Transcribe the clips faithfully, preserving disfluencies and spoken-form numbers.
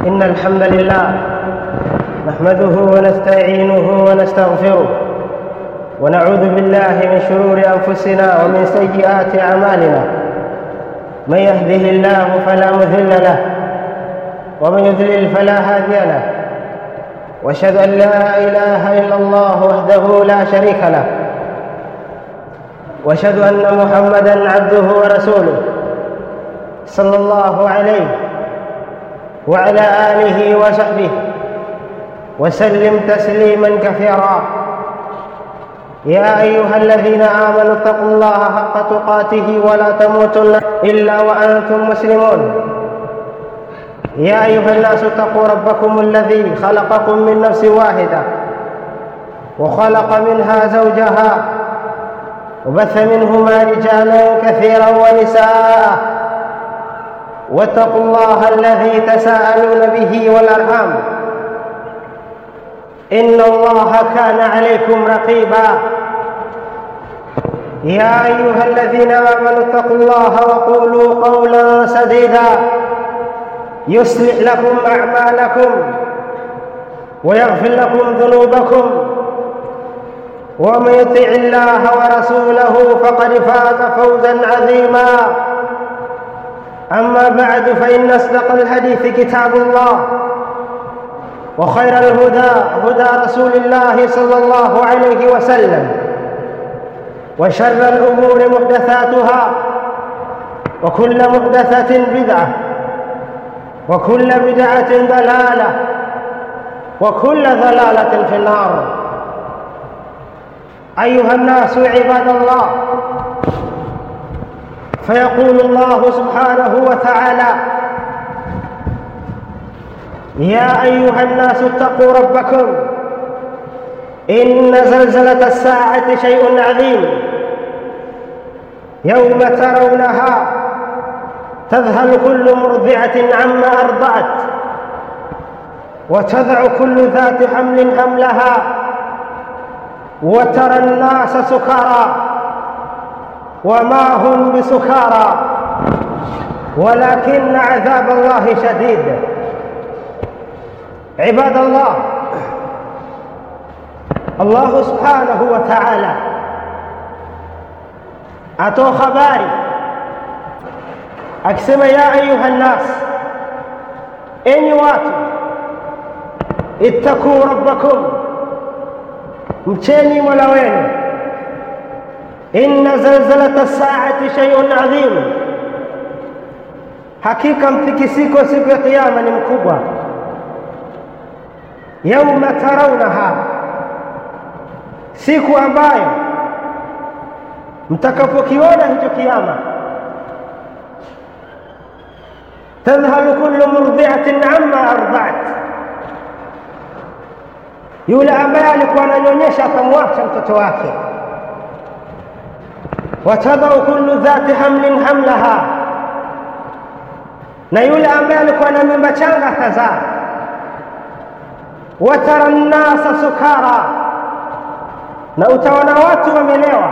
إن الحمد لله نحمده ونستعينه ونستغفره ونعوذ بالله من شرور أنفسنا ومن سيئات أعمالنا. من يهده الله فلا مضل له ومن يضلل فلا هادي له، وأشهد أن لا إله إلا الله وحده لا شريك له، وأشهد أن محمدًا عبده ورسوله صلى الله عليه وعلى آله وصحبه وسلم تسليماً كثيرا. يا أيها الذين آمنوا اتقوا الله حق تقاته ولا تموتن إلا وأنتم مسلمون. يا أيها الناس اتقوا ربكم الذي خلقكم من نفس واحدة وخلق منها زوجها وبث منهما رجالا كثيرا ونساء، واتقوا الله الذي تساءلون به والأرحام إن الله كان عليكم رقيبا. يا أيها الذين آمنوا اتقوا الله وقولوا قولا سديدا يصلح لكم أعمالكم ويغفر لكم ذنوبكم، ومن يطع الله ورسوله فقد فاز فوزا عظيما. أما بعد، فإن أصدق الحديث كتاب الله، وخير الهدى هدى رسول الله صلى الله عليه وسلم، وشر الأمور محدثاتها، وكل محدثة بدعة، وكل بدعة ضلالة، وكل ضلالة في النار. أيها الناس عباد الله، فيقول الله سبحانه وتعالى: يا أيها الناس اتقوا ربكم إن زلزلة الساعة شيء عظيم، يوم ترونها تذهل كل مرضعة عما أرضعت، وتضع كل ذات حمل حملها، وترى الناس سكارى وما هم بسكارى ولكن عذاب الله شديد. عباد الله، الله سبحانه وتعالى atoa habari akisema: ya ayuha nnas, enyi watu, ittaqu rabbakum, mcheni Mola wenu, inna zalzalata as-saa'ati shay'un 'adhim, hakika mtikisiko siku ya kiyama ni mkubwa. Yauma tarawnaha, siku ambayo mtakapokiona hicho kiyama, tadhhalu kullu murdi'atin 'amma arda'at, yule ambaye alikuwa ananyonyesha akamwacha mtoto wake, watadau kullu dhati hamlin hamlaha, na yule ambaye alikuwa na mimba changa atazaa, watara nnasa sukara, na utaona watu wamelewa,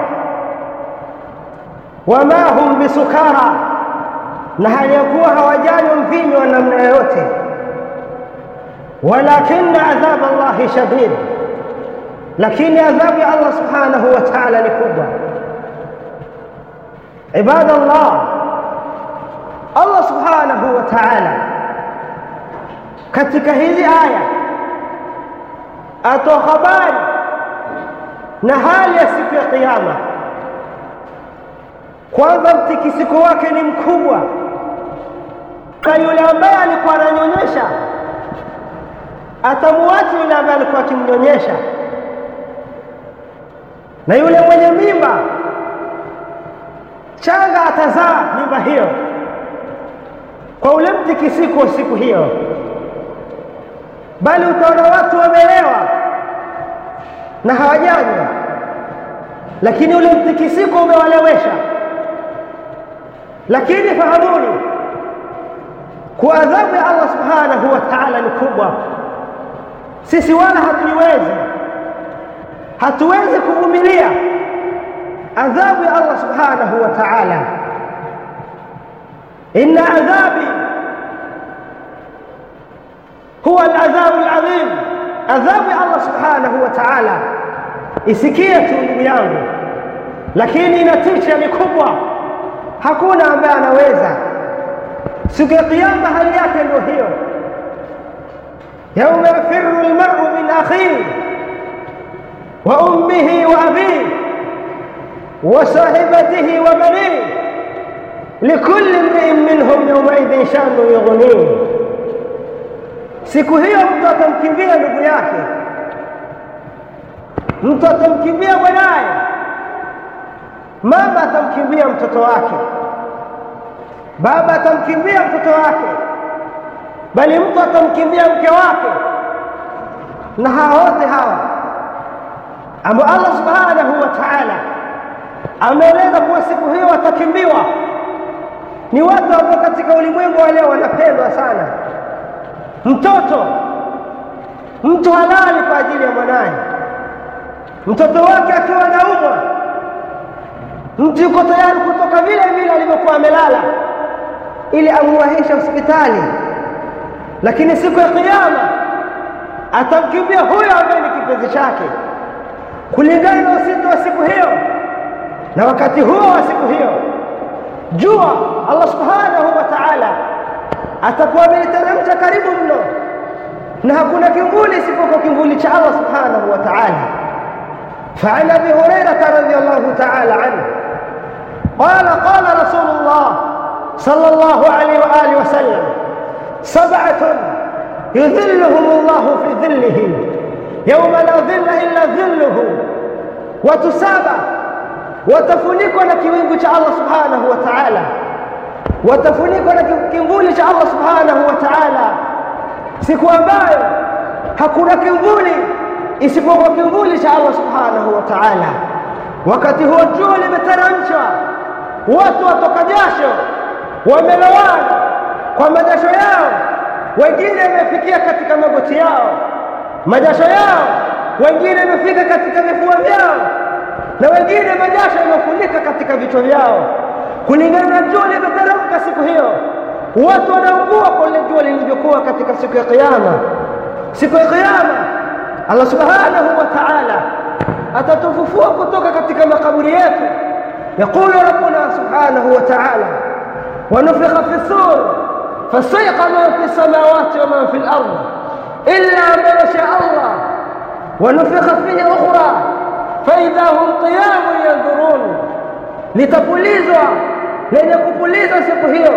wama hum bisukara, na hali ya kuwa hawajanywa mvinyo wa namna yoyote, walakinna adhab Allahi shadid, lakini adhabu ya Allah subhanahu wa ta'ala ni kubwa. Ibadallah, Allah subhanahu wa ta'ala katika hizi aya atoa habari na hali ya siku ya kiyama. Kwanza, mtikisiko wake ni mkubwa, kwa yule ambaye alikuwa ananyonyesha atamuacha yule ambaye alikuwa akimnyonyesha, na yule mwenye mimba changa atazaa mimba hiyo kwa ule mtikisiko wa siku hiyo. Bali utaona watu wamelewa na hawajanywa, lakini ule mtikisiko umewalewesha. Lakini fahamuni kwa adhabu ya Allah subhanahu wa ta'ala ni kubwa. Sisi wala hatuiwezi hatuwezi kuvumilia adhabu ya Allah subhanahu wa ta'ala. Inna adhabi huwa al-adhabu al-adhim, adhabu ya Allah subhanahu wa ta'ala. Isikie tu ndugu yangu, lakini inatisha mikubwa, hakuna ambaye anaweza. Siku ya kiyama hali yake ndio hiyo. Yawma yafirru al-mar'u min akhihi wa ummihi wa abihi wa sahibatihi wa banihi likulli imri'in minhum yawma'idhin sha'nun yughnihi. Siku hiyo mtu atamkimbia ndugu yake, mtu atamkimbia mwanae, mama atamkimbia mtoto wake, baba atamkimbia mtoto wake, bali mtu atamkimbia mke wake. Na hawa wote hawa ambao Allah subhanahu wa ta'ala ameeleza kuwa siku hiyo watakimbiwa ni watu ambao katika ulimwengu wa leo wanapendwa sana. Mtoto, mtu halali kwa ajili ya mwanae, mtoto wake akiwa anaumwa, mtu yuko tayari kutoka vile vile alivyokuwa amelala ili amwahishe hospitali. Lakini siku ya kiyama atamkimbia huyo ambaye ni kipenzi chake, kulingana na uzito wa siku hiyo na wakati huo wa siku hiyo. Jua Allah subhanahu wa ta'ala atakuwa ameliteremsha karibu mno, na hakuna kivuli isipokuwa kivuli cha Allah subhanahu wa ta'ala. فعن أبي هريرة رضي الله تعالى عنه قال قال رسول الله صلى الله عليه وآله وسلم: سبعة يذلهم الله في ظله يوم لا ظل إلا ظله. وتسابع watafunikwa na kiwingu cha Allah subhanahu wa ta'ala, watafunikwa na kivuli cha Allah subhanahu wa ta'ala, siku ambayo hakuna kivuli isipokuwa kivuli cha Allah subhanahu wa ta'ala. Wakati huo jua limeteremshwa, watu watoka jasho, wamelowana kwa majasho yao, wengine wamefikia katika magoti yao, majasho yao wengine wamefika katika vifua vyao, na wengine majasho yamefunika katika vichwa vyao, kulingana na jua limeteremka siku hiyo. Watu wanaungua kwa ile jua lilivyokuwa katika siku ya kiyama. Siku ya kiyama Allah subhanahu wa ta'ala atatufufua kutoka katika makaburi yetu. Yaqulu rabbuna subhanahu wa ta'ala: wa nufikha fi sur fasayqa man fi samawati wa man fi al-ard illa man sha Allah wa nufikha fihi ukhra فإذا هم قيام ينظرون. litapulizwa lenye kupulizwa siku hiyo,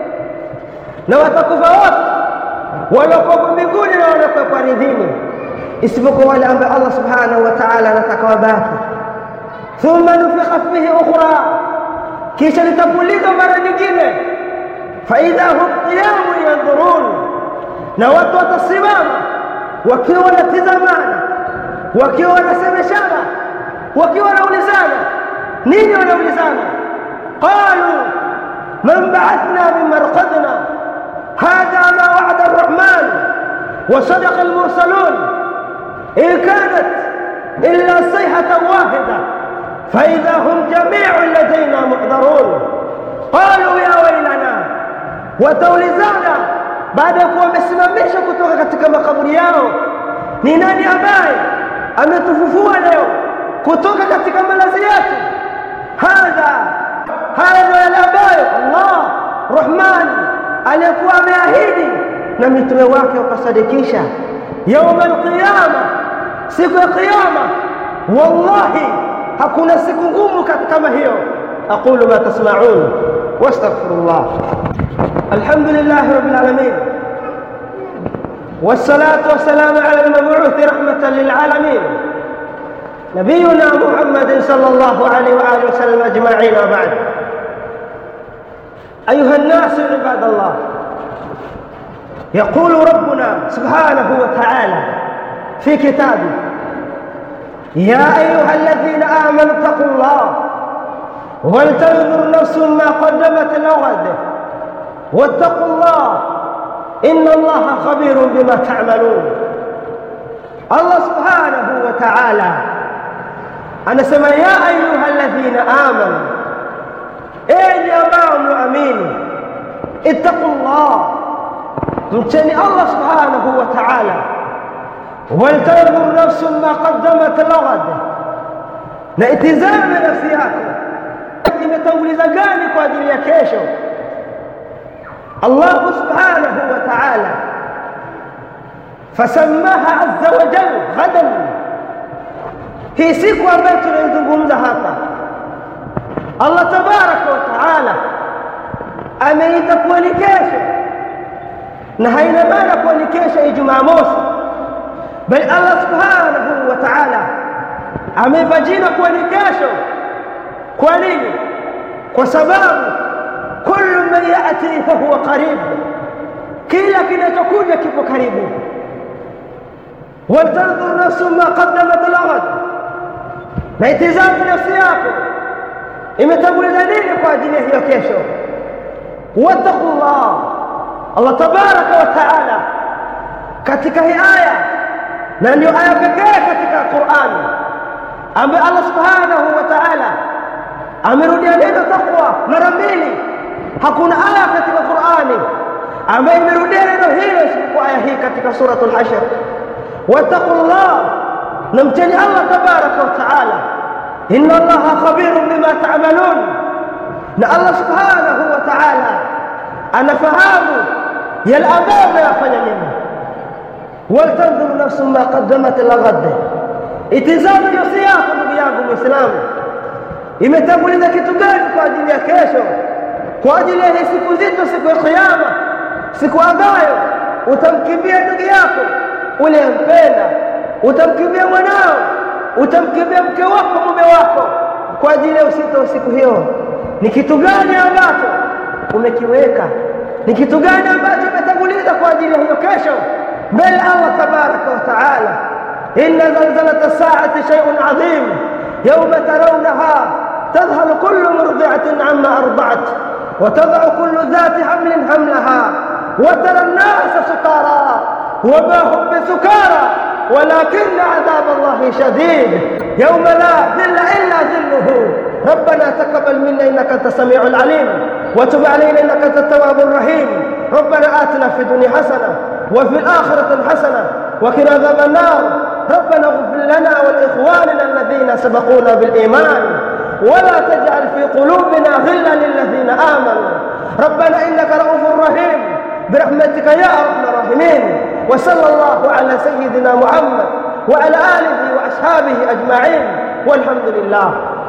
na watakufa wote waliokuwa mbinguni na waliokuwa ardhini, isipokuwa wale ambao Allah subhanahu wa ta'ala anataka wabaki. Thumma nufikha fihi ukhra, kisha litapulizwa mara nyingine. فإذا هم قيام ينظرون, na watu watasimama wakiwa wanatazamana, wakiwa wanasemeshana, wakiwa wanaulizana. Nini wanaulizana? qalu man ba'athna min marqadina hadha ma wa'ada ar-rahman wa sadaqa al-mursalun in kanat illa sayhatan wahida fa idha hum jami'un ladayna muhdharun. qalu ya waylana, wataulizana baada ya kuwa wamesimamishwa kutoka katika makaburi yao, ni nani ambaye ametufufua leo kutoka katika malazi yetu? Hadha hadha yale ambayo Allah Rahman alikuwa ameahidi na mitume wake wakasadikisha. Yaum al-qiyama, siku ya kiyama, wallahi hakuna siku ngumu kama hiyo. aqulu ma tasma'un wastaghfirullah. alhamdulillahi rabbil alamin والصلاة والسلام على المبعوث رحمة للعالمين نبينا محمد صلى الله عليه وآله وسلم أجمعين. وبعد، أيها الناس عباد الله، يقول ربنا سبحانه وتعالى في كتابه: يا أيها الذين آمنوا اتقوا الله ولتنظر نفس ما قدمت لغد واتقوا الله إن الله خبير بما تعملون. الله سبحانه وتعالى anasema: ya ayuha alladhina amanu, enyi ambao mnaamini, ittaqullah, mcheni Allah subhanahu wa ta'ala. Waltanzur nafsun ma qaddamat lighad, na itizame nafsi yako imetanguliza gani kwa ajili ya kesho. Allah subhanahu wa ta'ala fasamaha azza wa jalla ghadan. Hii siku ambayo tunaizungumza hapa, Allah tabaraka wa ta'ala ameita kuwa ni kesho, na haina maana kuwa ni kesho ya Jumamosi, bali Allah subhanahu wa ta'ala ameipa jina kuwa ni kesho. Kwa nini? Kwa sababu kullu man ya'ti fa huwa qarib, kila kinachokuja kipo karibu. Waltanzur nafsun ma qaddamat lighad, na itizame nafsi yako imetanguliza nini kwa ajili ya hiyo kesho. Wattaqullah, Allah tabaraka wa ta'ala katika hii aya, na ndio aya pekee katika Qur'an ambaye Allah subhanahu wa ta'ala amerudia neno taqwa mara mbili. Hakuna aya katika Qur'ani ambayo imerudia neno hilo isipokuwa aya hii katika suratul Hashr. Wattaqullah, na mcheni Allah tabaraka wa ta'ala, inna Allaha khabirun bima ta'malun, na Allah subhanahu wa ta'ala anafahamu yale ambayo mnayafanya nini. Waltanzur nafsun ma qaddamat lighad, itizame nafsi yako ndugu yangu Muislamu, imetanguliza kitu gani kwa ajili ya kesho, kwa ajili ya siku nzito, siku ya Kiyama, siku ambayo utamkimbia ndugu yako uliyempenda, utamkimbia mwanao, utamkimbia mke wako, mume wako, kwa ajili ya usito siku hiyo. Ni kitu gani ambacho umekiweka? Ni kitu gani ambacho umetanguliza kwa ajili ya hiyo kesho mbele Allah tabaraka wa ta'ala? inna zalzalata as-sa'ati shay'un 'azim yawma tarawnaha tadhhalu kullu murdi'atin 'amma arda'at wa tad'u kullu dhati hamlin hamlaha wa tara an-nasa sukara wa ma hum bisukara walakinna 'adhab Allahi shadid yawma la dhilla illa dhilluhu. ربنا تقبل منا إنك أنت السميع العليم وتب علينا إنك أنت التواب الرحيم. ربنا آتنا في الدنيا حسنة وفي الآخرة حسنة وقنا عذاب النار. ربنا اغفر لنا ولإخواننا الذين سبقونا بالإيمان ولا تجعل في قلوبنا غلا للذين آمنوا. ربنا إنك رؤوف رحيم برحمتك يا أرحم الراحمين. وصلى الله على سيدنا محمد وعلى آله وأصحابه أجمعين والحمد لله.